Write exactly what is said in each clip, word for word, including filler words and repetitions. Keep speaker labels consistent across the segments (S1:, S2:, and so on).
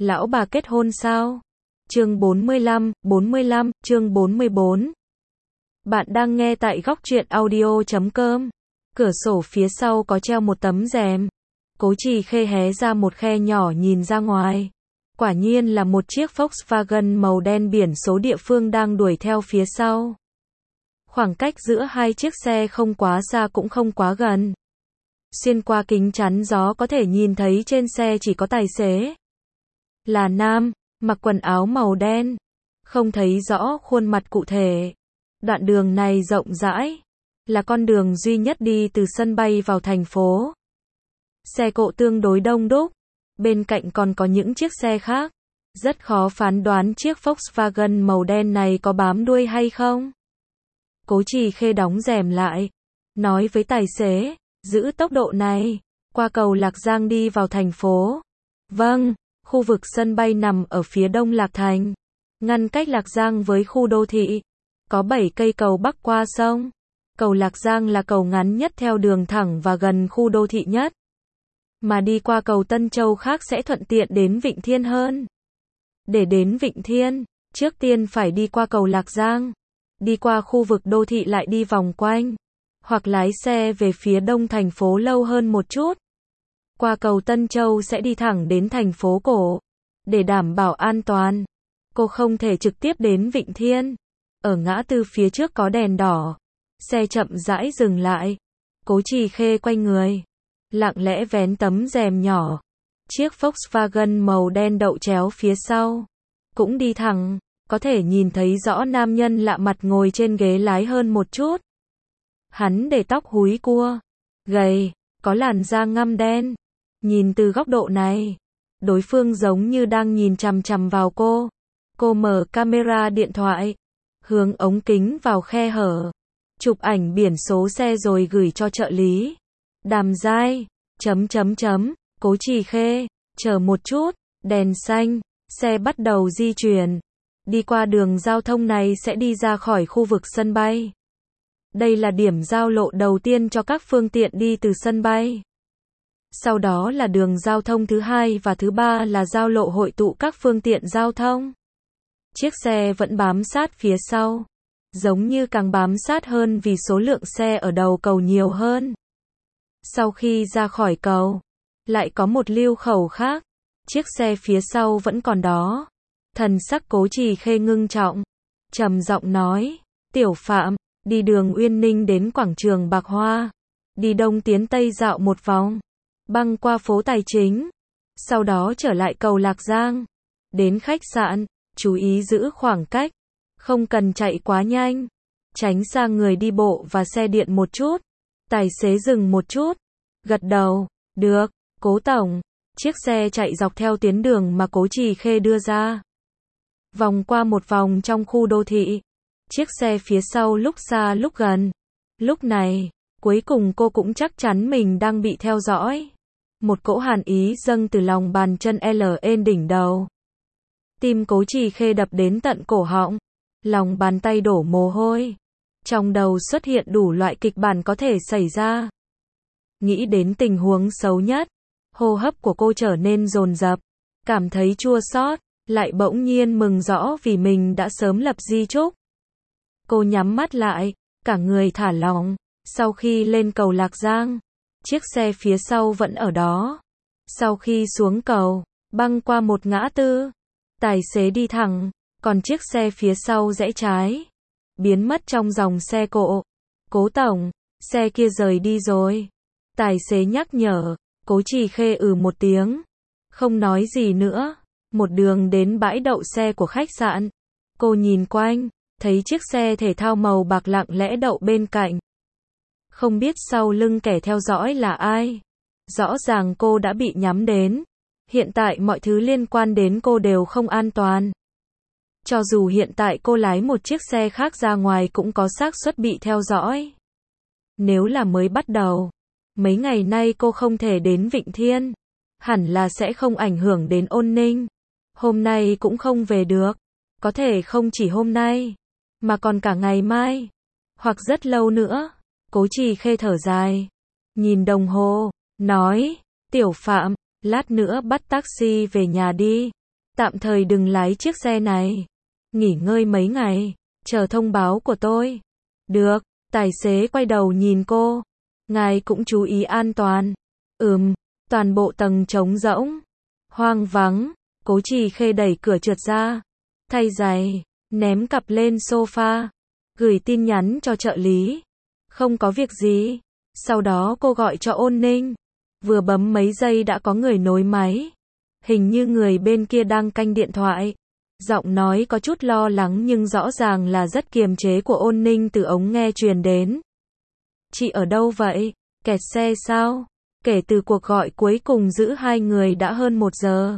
S1: Lão bà kết hôn sao? Chương bốn mươi lăm, bốn mươi lăm, chương bốn mươi bốn. Bạn đang nghe tại góc truyện audio chấm com. Cửa sổ phía sau có treo một tấm rèm. Cố Trì Khê hé ra một khe nhỏ nhìn ra ngoài. Quả nhiên là một chiếc Volkswagen màu đen biển số địa phương đang đuổi theo phía sau. Khoảng cách giữa hai chiếc xe không quá xa cũng không quá gần. Xuyên qua kính chắn gió có thể nhìn thấy trên xe chỉ có tài xế. Là nam, mặc quần áo màu đen. Không thấy rõ khuôn mặt cụ thể. Đoạn đường này rộng rãi. Là con đường duy nhất đi từ sân bay vào thành phố. Xe cộ tương đối đông đúc. Bên cạnh còn có những chiếc xe khác. Rất khó phán đoán chiếc Volkswagen màu đen này có bám đuôi hay không. Cố Trì Khê đóng rèm lại. Nói với tài xế, giữ tốc độ này. Qua cầu Lạc Giang đi vào thành phố. Vâng, khu vực sân bay nằm ở phía đông Lạc Thành. Ngăn cách Lạc Giang với khu đô thị. Có bảy cây cầu bắc qua sông. Cầu Lạc Giang là cầu ngắn nhất theo đường thẳng và gần khu đô thị nhất. Mà đi qua cầu Tân Châu khác sẽ thuận tiện đến Vịnh Thiên hơn. Để đến Vịnh Thiên, trước tiên phải đi qua cầu Lạc Giang. Đi qua khu vực đô thị lại đi vòng quanh. Hoặc lái xe về phía đông thành phố lâu hơn một chút. Qua cầu Tân Châu sẽ đi thẳng đến thành phố cổ. Để đảm bảo an toàn, cô không thể trực tiếp đến Vịnh Thiên. Ở ngã tư phía trước có đèn đỏ. Xe chậm rãi dừng lại. Cố Trì Khê quay người. Lặng lẽ vén tấm rèm nhỏ. Chiếc Volkswagen màu đen đậu chéo phía sau. Cũng đi thẳng. Có thể nhìn thấy rõ nam nhân lạ mặt ngồi trên ghế lái hơn một chút. Hắn để tóc húi cua. Gầy. Có làn da ngăm đen. Nhìn từ góc độ này, đối phương giống như đang nhìn chằm chằm vào cô. Cô mở camera điện thoại, hướng ống kính vào khe hở, chụp ảnh biển số xe rồi gửi cho trợ lý. Đàm Giai, chấm chấm chấm, Cố Trì Khê, chờ một chút, đèn xanh, xe bắt đầu di chuyển. Đi qua đường giao thông này sẽ đi ra khỏi khu vực sân bay. Đây là điểm giao lộ đầu tiên cho các phương tiện đi từ sân bay. Sau đó là đường giao thông thứ hai và thứ ba là giao lộ hội tụ các phương tiện giao thông. Chiếc xe vẫn bám sát phía sau. Giống như càng bám sát hơn vì số lượng xe ở đầu cầu nhiều hơn. Sau khi ra khỏi cầu, lại có một lưu khẩu khác. Chiếc xe phía sau vẫn còn đó. Thần sắc Cố Trì Khê ngưng trọng. Trầm giọng nói, Tiểu Phạm, đi đường Uyên Ninh đến quảng trường Bạc Hoa. Đi đông tiến tây dạo một vòng. Băng qua phố Tài Chính. Sau đó trở lại cầu Lạc Giang. Đến khách sạn, chú ý giữ khoảng cách. Không cần chạy quá nhanh. Tránh xa người đi bộ và xe điện một chút. Tài xế dừng một chút. Gật đầu, được, Cố tổng. Chiếc xe chạy dọc theo tuyến đường mà Cố Trì Khê đưa ra. Vòng qua một vòng trong khu đô thị. Chiếc xe phía sau lúc xa lúc gần. Lúc này, cuối cùng cô cũng chắc chắn mình đang bị theo dõi. Một cỗ hàn ý dâng từ lòng bàn chân lên đỉnh đầu. Tim Cố Trì Khê đập đến tận cổ họng. Lòng bàn tay đổ mồ hôi. Trong đầu xuất hiện đủ loại kịch bản có thể xảy ra. Nghĩ đến tình huống xấu nhất. Hô hấp của cô trở nên dồn dập. Cảm thấy chua xót, lại bỗng nhiên mừng rõ vì mình đã sớm lập di chúc. Cô nhắm mắt lại, cả người thả lỏng. Sau khi lên cầu Lạc Giang, chiếc xe phía sau vẫn ở đó. Sau khi xuống cầu, băng qua một ngã tư, tài xế đi thẳng, còn chiếc xe phía sau rẽ trái, biến mất trong dòng xe cộ. Cố tổng, xe kia rời đi rồi. Tài xế nhắc nhở. Cố Trì Khê ừ một tiếng, không nói gì nữa. Một đường đến bãi đậu xe của khách sạn. Cô nhìn quanh, thấy chiếc xe thể thao màu bạc lặng lẽ đậu bên cạnh. Không biết sau lưng kẻ theo dõi là ai. Rõ ràng cô đã bị nhắm đến. Hiện tại mọi thứ liên quan đến cô đều không an toàn. Cho dù hiện tại cô lái một chiếc xe khác ra ngoài cũng có xác suất bị theo dõi. Nếu là mới bắt đầu, mấy ngày nay cô không thể đến Vịnh Thiên. Hẳn là sẽ không ảnh hưởng đến Ôn Ninh. Hôm nay cũng không về được. Có thể không chỉ hôm nay, mà còn cả ngày mai. Hoặc rất lâu nữa. Cố Trì Khê thở dài. Nhìn đồng hồ, nói, Tiểu Phạm, lát nữa bắt taxi về nhà đi. Tạm thời đừng lái chiếc xe này. Nghỉ ngơi mấy ngày, chờ thông báo của tôi. Được, tài xế quay đầu nhìn cô. Ngài cũng chú ý an toàn. Ừm, toàn bộ tầng trống rỗng. Hoang vắng, Cố Trì Khê đẩy cửa trượt ra. Thay giày, ném cặp lên sofa. Gửi tin nhắn cho trợ lý. Không có việc gì. Sau đó cô gọi cho Ôn Ninh. Vừa bấm mấy giây đã có người nối máy. Hình như người bên kia đang canh điện thoại. Giọng nói có chút lo lắng nhưng rõ ràng là rất kiềm chế của Ôn Ninh từ ống nghe truyền đến. Chị ở đâu vậy? Kẹt xe sao? Kể từ cuộc gọi cuối cùng giữ hai người đã hơn một giờ.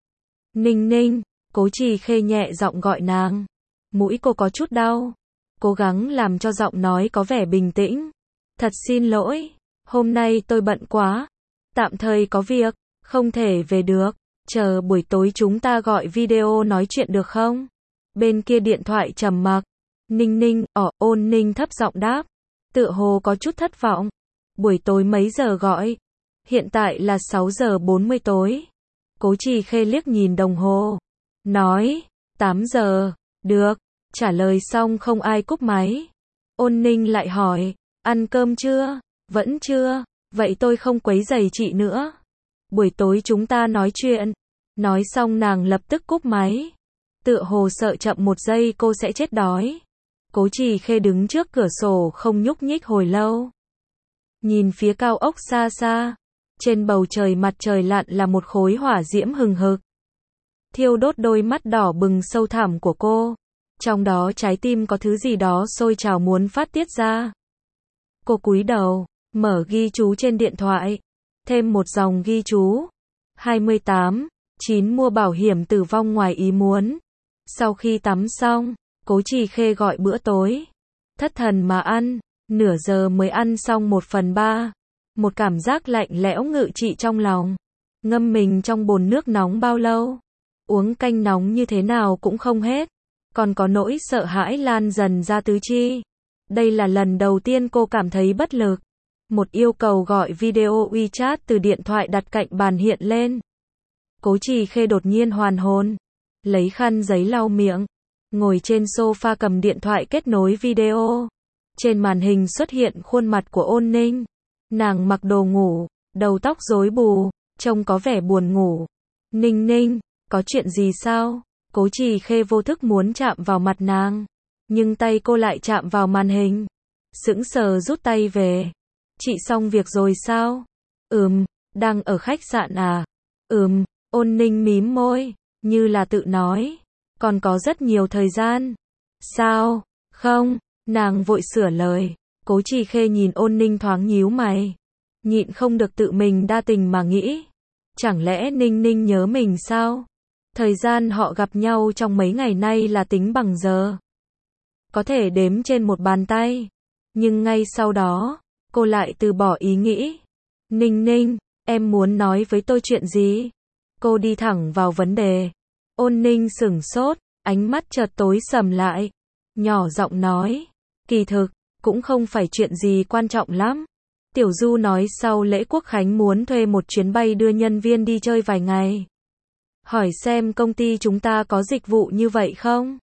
S1: Ninh Ninh, Cố Trì Khê nhẹ giọng gọi nàng. Mũi cô có chút đau. Cố gắng làm cho giọng nói có vẻ bình tĩnh. Thật xin lỗi, hôm nay tôi bận quá. Tạm thời có việc, không thể về được. Chờ buổi tối chúng ta gọi video nói chuyện được không? Bên kia điện thoại trầm mặc. Ninh Ninh, ỏ, Ôn Ninh thấp giọng đáp. Tựa hồ có chút thất vọng. Buổi tối mấy giờ gọi? Hiện tại là sáu giờ bốn mươi tối. Cố Trì Khê liếc nhìn đồng hồ. Nói, tám giờ. Được. Trả lời xong không ai cúp máy. Ôn Ninh lại hỏi, ăn cơm chưa? Vẫn chưa. Vậy tôi không quấy rầy chị nữa. Buổi tối chúng ta nói chuyện. Nói xong nàng lập tức cúp máy. Tựa hồ sợ chậm một giây cô sẽ chết đói. Cố Trì Khê đứng trước cửa sổ không nhúc nhích hồi lâu. Nhìn phía cao ốc xa xa. Trên bầu trời mặt trời lặn là một khối hỏa diễm hừng hực. Thiêu đốt đôi mắt đỏ bừng sâu thẳm của cô. Trong đó trái tim có thứ gì đó sôi trào muốn phát tiết ra. Cô cúi đầu, mở ghi chú trên điện thoại. Thêm một dòng ghi chú. hai mươi tám, chín mua bảo hiểm tử vong ngoài ý muốn. Sau khi tắm xong, Cố Trì Khê gọi bữa tối. Thất thần mà ăn, nửa giờ mới ăn xong một phần ba. Một cảm giác lạnh lẽo ngự trị trong lòng. Ngâm mình trong bồn nước nóng bao lâu? Uống canh nóng như thế nào cũng không hết. Còn có nỗi sợ hãi lan dần ra tứ chi. Đây là lần đầu tiên cô cảm thấy bất lực. Một yêu cầu gọi video WeChat từ điện thoại đặt cạnh bàn hiện lên. Cố Trì Khê đột nhiên hoàn hồn. Lấy khăn giấy lau miệng. Ngồi trên sofa cầm điện thoại kết nối video. Trên màn hình xuất hiện khuôn mặt của Ôn Ninh. Nàng mặc đồ ngủ, đầu tóc rối bù, trông có vẻ buồn ngủ. Ninh Ninh, có chuyện gì sao? Cố Trì Khê vô thức muốn chạm vào mặt nàng. Nhưng tay cô lại chạm vào màn hình. Sững sờ rút tay về. Chị xong việc rồi sao? Ừm, đang ở khách sạn à? Ừm, Ôn Ninh mím môi, như là tự nói. Còn có rất nhiều thời gian. Sao? Không, nàng vội sửa lời. Cố Trì Khê nhìn Ôn Ninh thoáng nhíu mày. Nhịn không được tự mình đa tình mà nghĩ. Chẳng lẽ Ninh Ninh nhớ mình sao? Thời gian họ gặp nhau trong mấy ngày nay là tính bằng giờ. Có thể đếm trên một bàn tay. Nhưng ngay sau đó, cô lại từ bỏ ý nghĩ. Ninh Ninh, em muốn nói với tôi chuyện gì? Cô đi thẳng vào vấn đề. Ôn Ninh sửng sốt, ánh mắt chợt tối sầm lại. Nhỏ giọng nói, kỳ thực, cũng không phải chuyện gì quan trọng lắm. Tiểu Du nói sau lễ Quốc Khánh muốn thuê một chuyến bay đưa nhân viên đi chơi vài ngày. Hỏi xem công ty chúng ta có dịch vụ như vậy không?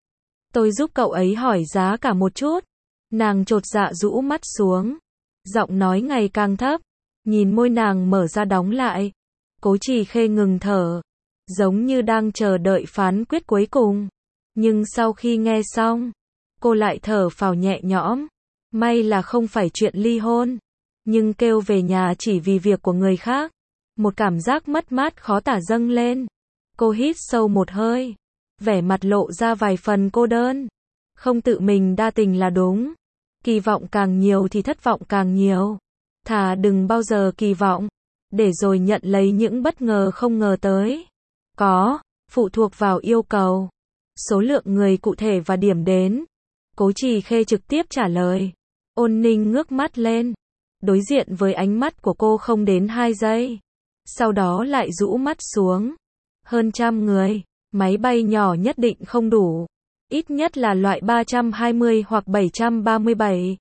S1: Tôi giúp cậu ấy hỏi giá cả một chút. Nàng chột dạ rũ mắt xuống. Giọng nói ngày càng thấp. Nhìn môi nàng mở ra đóng lại. Cố Trì Khê ngừng thở. Giống như đang chờ đợi phán quyết cuối cùng. Nhưng sau khi nghe xong, cô lại thở phào nhẹ nhõm. May là không phải chuyện ly hôn. Nhưng kêu về nhà chỉ vì việc của người khác. Một cảm giác mất mát khó tả dâng lên. Cô hít sâu một hơi. Vẻ mặt lộ ra vài phần cô đơn. Không tự mình đa tình là đúng. Kỳ vọng càng nhiều thì thất vọng càng nhiều. Thà đừng bao giờ kỳ vọng. Để rồi nhận lấy những bất ngờ không ngờ tới. Có, phụ thuộc vào yêu cầu. Số lượng người cụ thể và điểm đến. Cố Trì Khê trực tiếp trả lời. Ôn Ninh ngước mắt lên. Đối diện với ánh mắt của cô không đến hai giây. Sau đó lại rũ mắt xuống. Hơn trăm người, máy bay nhỏ nhất định không đủ. Ít nhất là loại ba trăm hai mươi hoặc bảy trăm ba mươi bảy.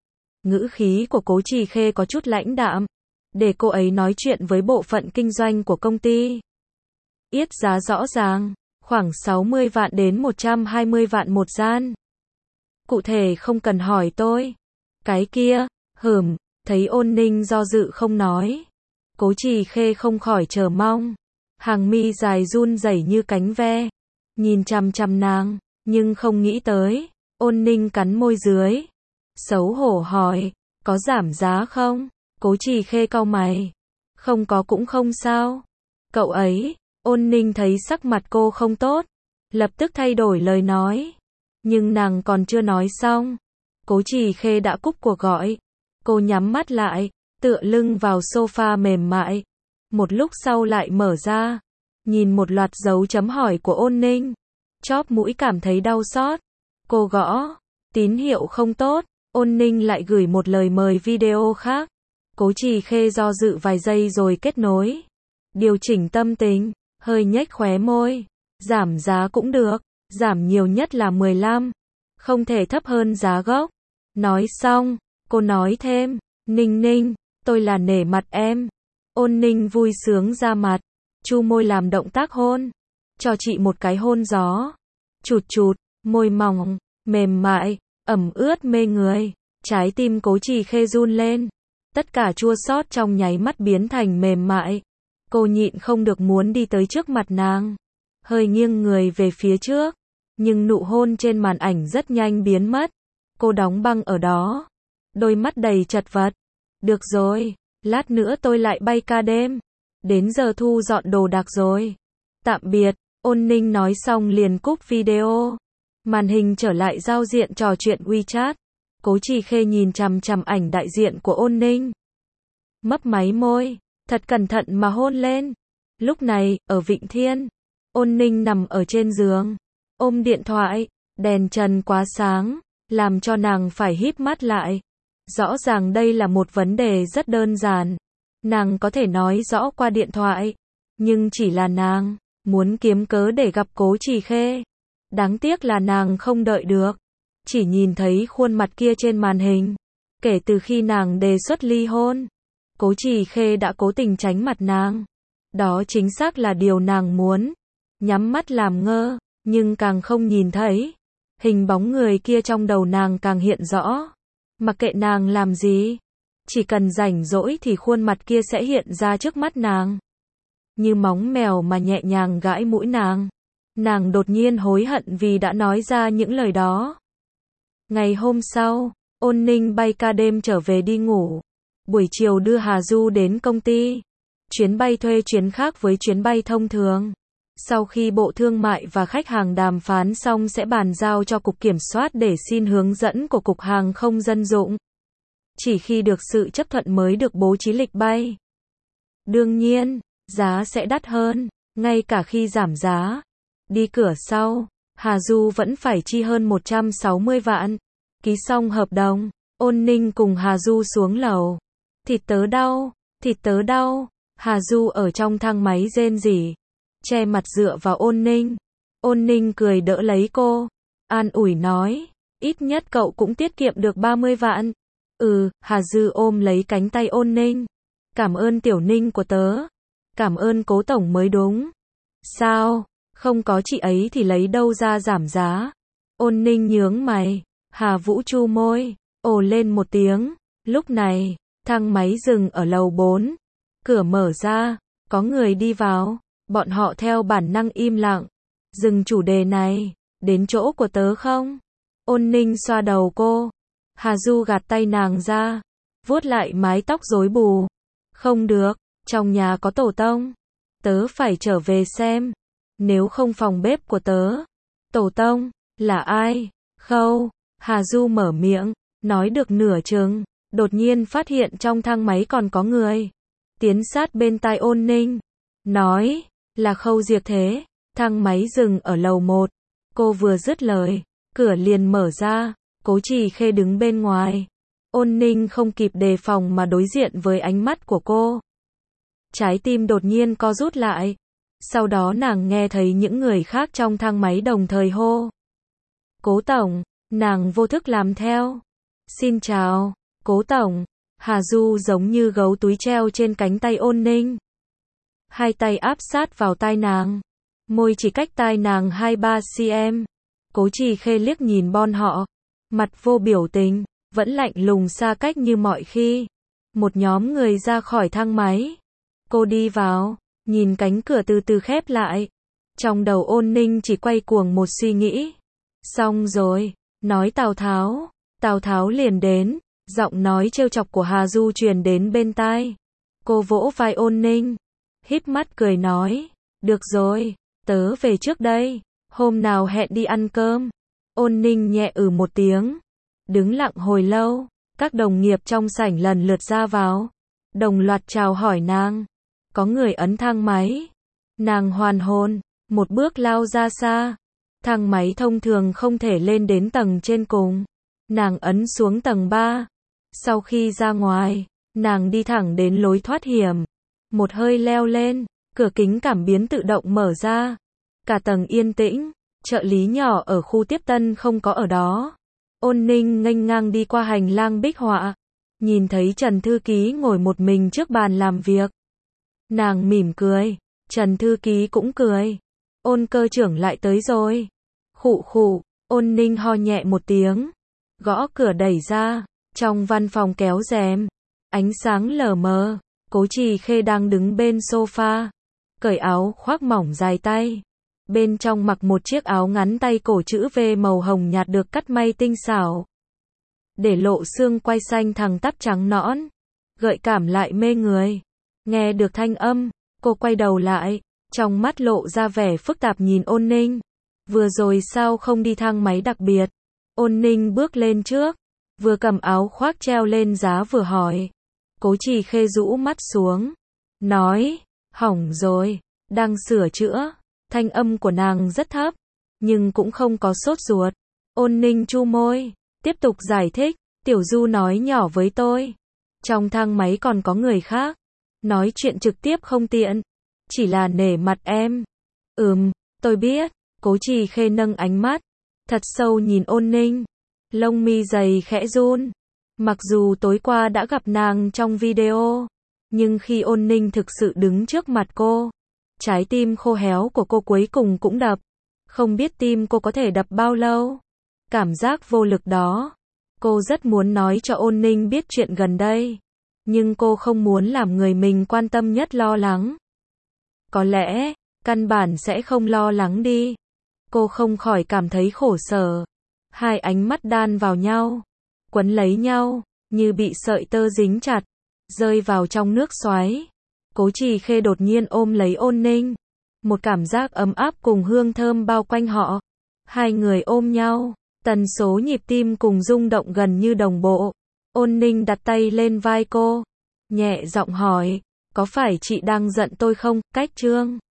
S1: Ngữ khí của Cố Trì Khê có chút lãnh đạm. Để cô ấy nói chuyện với bộ phận kinh doanh của công ty. Yết giá rõ ràng, khoảng sáu mươi vạn đến một trăm hai mươi vạn một gian. Cụ thể không cần hỏi tôi. Cái kia, hửm, thấy Ôn Ninh do dự không nói. Cố Trì Khê không khỏi chờ mong. Hàng mi dài run rẩy như cánh ve. Nhìn chằm chằm nàng, nhưng không nghĩ tới. Ôn Ninh cắn môi dưới. Xấu hổ hỏi, có giảm giá không? Cố Trì Khê cau mày. Không có cũng không sao. Cậu ấy, Ôn Ninh thấy sắc mặt cô không tốt. Lập tức thay đổi lời nói. Nhưng nàng còn chưa nói xong. Cố Trì Khê đã cúp cuộc gọi. Cô nhắm mắt lại, tựa lưng vào sofa mềm mại. Một lúc sau lại mở ra. Nhìn một loạt dấu chấm hỏi của Ôn Ninh. Chóp mũi cảm thấy đau xót. Cô gõ. Tín hiệu không tốt. Ôn Ninh lại gửi một lời mời video khác. Cố Trì Khê do dự vài giây rồi kết nối. Điều chỉnh tâm tình. Hơi nhếch khóe môi. Giảm giá cũng được. Giảm nhiều nhất là mười lăm. Không thể thấp hơn giá gốc. Nói xong, cô nói thêm. Ninh Ninh, tôi là nể mặt em. Ôn Ninh vui sướng ra mặt. Chu môi làm động tác hôn. Cho chị một cái hôn gió. Chụt chụt, môi mỏng, mềm mại, ẩm ướt mê người. Trái tim Cố Trì Khê run lên. Tất cả chua xót trong nháy mắt biến thành mềm mại. Cô nhịn không được muốn đi tới trước mặt nàng. Hơi nghiêng người về phía trước. Nhưng nụ hôn trên màn ảnh rất nhanh biến mất. Cô đóng băng ở đó. Đôi mắt đầy chật vật. Được rồi, lát nữa tôi lại bay ca đêm. Đến giờ thu dọn đồ đạc rồi. Tạm biệt, Ôn Ninh nói xong liền cúp video. Màn hình trở lại giao diện trò chuyện WeChat. Cố Trì Khê nhìn chằm chằm ảnh đại diện của Ôn Ninh. Mấp máy môi, thật cẩn thận mà hôn lên. Lúc này, ở Vịnh Thiên, Ôn Ninh nằm ở trên giường, ôm điện thoại, đèn trần quá sáng, làm cho nàng phải híp mắt lại. Rõ ràng đây là một vấn đề rất đơn giản. Nàng có thể nói rõ qua điện thoại, nhưng chỉ là nàng muốn kiếm cớ để gặp Cố Trì Khê. Đáng tiếc là nàng không đợi được. Chỉ nhìn thấy khuôn mặt kia trên màn hình. Kể từ khi nàng đề xuất ly hôn, Cố Trì Khê đã cố tình tránh mặt nàng. Đó chính xác là điều nàng muốn. Nhắm mắt làm ngơ, nhưng càng không nhìn thấy. Hình bóng người kia trong đầu nàng càng hiện rõ. Mặc kệ nàng làm gì, chỉ cần rảnh rỗi thì khuôn mặt kia sẽ hiện ra trước mắt nàng. Như móng mèo mà nhẹ nhàng gãi mũi nàng. Nàng đột nhiên hối hận vì đã nói ra những lời đó. Ngày hôm sau, Ôn Ninh bay ca đêm trở về đi ngủ. Buổi chiều đưa Hà Du đến công ty. Chuyến bay thuê chuyến khác với chuyến bay thông thường. Sau khi Bộ Thương mại và khách hàng đàm phán xong sẽ bàn giao cho Cục Kiểm soát để xin hướng dẫn của Cục Hàng không Dân dụng. Chỉ khi được sự chấp thuận mới được bố trí lịch bay. Đương nhiên, giá sẽ đắt hơn, ngay cả khi giảm giá. Đi cửa sau, Hà Du vẫn phải chi hơn một trăm sáu mươi vạn. Ký xong hợp đồng, Ôn Ninh cùng Hà Du xuống lầu. Thịt tớ đau, thịt tớ đau. Hà Du ở trong thang máy rên rỉ, che mặt dựa vào Ôn Ninh. Ôn Ninh cười đỡ lấy cô, an ủi nói, ít nhất cậu cũng tiết kiệm được ba mươi vạn. Ừ, Hà Du ôm lấy cánh tay Ôn Ninh. Cảm ơn Tiểu Ninh của tớ. Cảm ơn Cố Tổng mới đúng. Sao, không có chị ấy thì lấy đâu ra giảm giá? Ôn Ninh nhướng mày. Hà Vũ chu môi, ồ lên một tiếng. Lúc này, thang máy dừng ở lầu bốn. Cửa mở ra, có người đi vào. Bọn họ theo bản năng im lặng. Dừng chủ đề này, đến chỗ của tớ không? Ôn Ninh xoa đầu cô. Hà Du gạt tay nàng ra, vuốt lại mái tóc rối bù. Không được, trong nhà có tổ tông. Tớ phải trở về xem. Nếu không phòng bếp của tớ. Tổ tông, là ai? Khâu. Hà Du mở miệng, nói được nửa chừng, đột nhiên phát hiện trong thang máy còn có người. Tiến sát bên tai Ôn Ninh, nói, là Khâu Diệp thế. Thang máy dừng ở lầu một. Cô vừa dứt lời, cửa liền mở ra. Cố Trì Khê đứng bên ngoài. Ôn Ninh không kịp đề phòng mà đối diện với ánh mắt của cô. Trái tim đột nhiên co rút lại. Sau đó nàng nghe thấy những người khác trong thang máy đồng thời hô. Cố Tổng, nàng vô thức làm theo. Xin chào, Cố Tổng. Hà Du giống như gấu túi treo trên cánh tay Ôn Ninh. hai tay áp sát vào tai nàng. Môi chỉ cách tai nàng hai ba xăng-ti-mét. Cố Trì Khê liếc nhìn bọn họ. Mặt vô biểu tình, vẫn lạnh lùng xa cách như mọi khi. Một nhóm người ra khỏi thang máy. Cô đi vào, nhìn cánh cửa từ từ khép lại. Trong đầu Ôn Ninh chỉ quay cuồng một suy nghĩ. Xong rồi, nói Tào Tháo. Tào Tháo liền đến, giọng nói trêu chọc của Hà Du truyền đến bên tai. Cô vỗ vai Ôn Ninh, híp mắt cười nói, được rồi, tớ về trước đây, hôm nào hẹn đi ăn cơm. Ôn Ninh nhẹ ừ một tiếng, đứng lặng hồi lâu, các đồng nghiệp trong sảnh lần lượt ra vào, đồng loạt chào hỏi nàng. Có người ấn thang máy, nàng hoàn hồn, một bước lao ra xa. Thang máy thông thường không thể lên đến tầng trên cùng. Nàng ấn xuống tầng ba. Sau khi ra ngoài, nàng đi thẳng đến lối thoát hiểm. Một hơi leo lên, cửa kính cảm biến tự động mở ra. Cả tầng yên tĩnh, trợ lý nhỏ ở khu tiếp tân không có ở đó. Ôn Ninh nghênh ngang đi qua hành lang bích họa, nhìn thấy Trần Thư Ký ngồi một mình trước bàn làm việc. Nàng mỉm cười, Trần Thư Ký cũng cười. Ôn cơ trưởng lại tới rồi. Khụ khụ, Ôn Ninh ho nhẹ một tiếng. Gõ cửa đẩy ra, trong văn phòng kéo rèm, ánh sáng lờ mờ. Cố Trì Khê đang đứng bên sofa, cởi áo khoác mỏng dài tay. Bên trong mặc một chiếc áo ngắn tay cổ chữ V màu hồng nhạt được cắt may tinh xảo, để lộ xương quai xanh thẳng tắp trắng nõn, gợi cảm lại mê người. Nghe được thanh âm, cô quay đầu lại, trong mắt lộ ra vẻ phức tạp nhìn Ôn Ninh. Vừa rồi sao không đi thang máy đặc biệt? Ôn Ninh bước lên trước, vừa cầm áo khoác treo lên giá vừa hỏi. Cố Trì Khê rũ mắt xuống, nói, hỏng rồi, đang sửa chữa. Thanh âm của nàng rất thấp, nhưng cũng không có sốt ruột. Ôn Ninh chu môi, tiếp tục giải thích, Tiểu Du nói nhỏ với tôi. Trong thang máy còn có người khác, nói chuyện trực tiếp không tiện, chỉ là nể mặt em. Ừm, tôi biết. Cố Trì Khê nâng ánh mắt thật sâu nhìn Ôn Ninh, lông mi dày khẽ run. Mặc dù tối qua đã gặp nàng trong video, nhưng khi Ôn Ninh thực sự đứng trước mặt cô, trái tim khô héo của cô cuối cùng cũng đập. Không biết tim cô có thể đập bao lâu. Cảm giác vô lực đó. Cô rất muốn nói cho Ôn Ninh biết chuyện gần đây, nhưng cô không muốn làm người mình quan tâm nhất lo lắng. Có lẽ, căn bản sẽ không lo lắng đi. Cô không khỏi cảm thấy khổ sở. Hai ánh mắt đan vào nhau, quấn lấy nhau, như bị sợi tơ dính chặt, rơi vào trong nước xoáy. Cố Trì Khê đột nhiên ôm lấy Ôn Ninh. Một cảm giác ấm áp cùng hương thơm bao quanh họ. Hai người ôm nhau, tần số nhịp tim cùng rung động gần như đồng bộ. Ôn Ninh đặt tay lên vai cô, nhẹ giọng hỏi, có phải chị đang giận tôi không? Cách Trương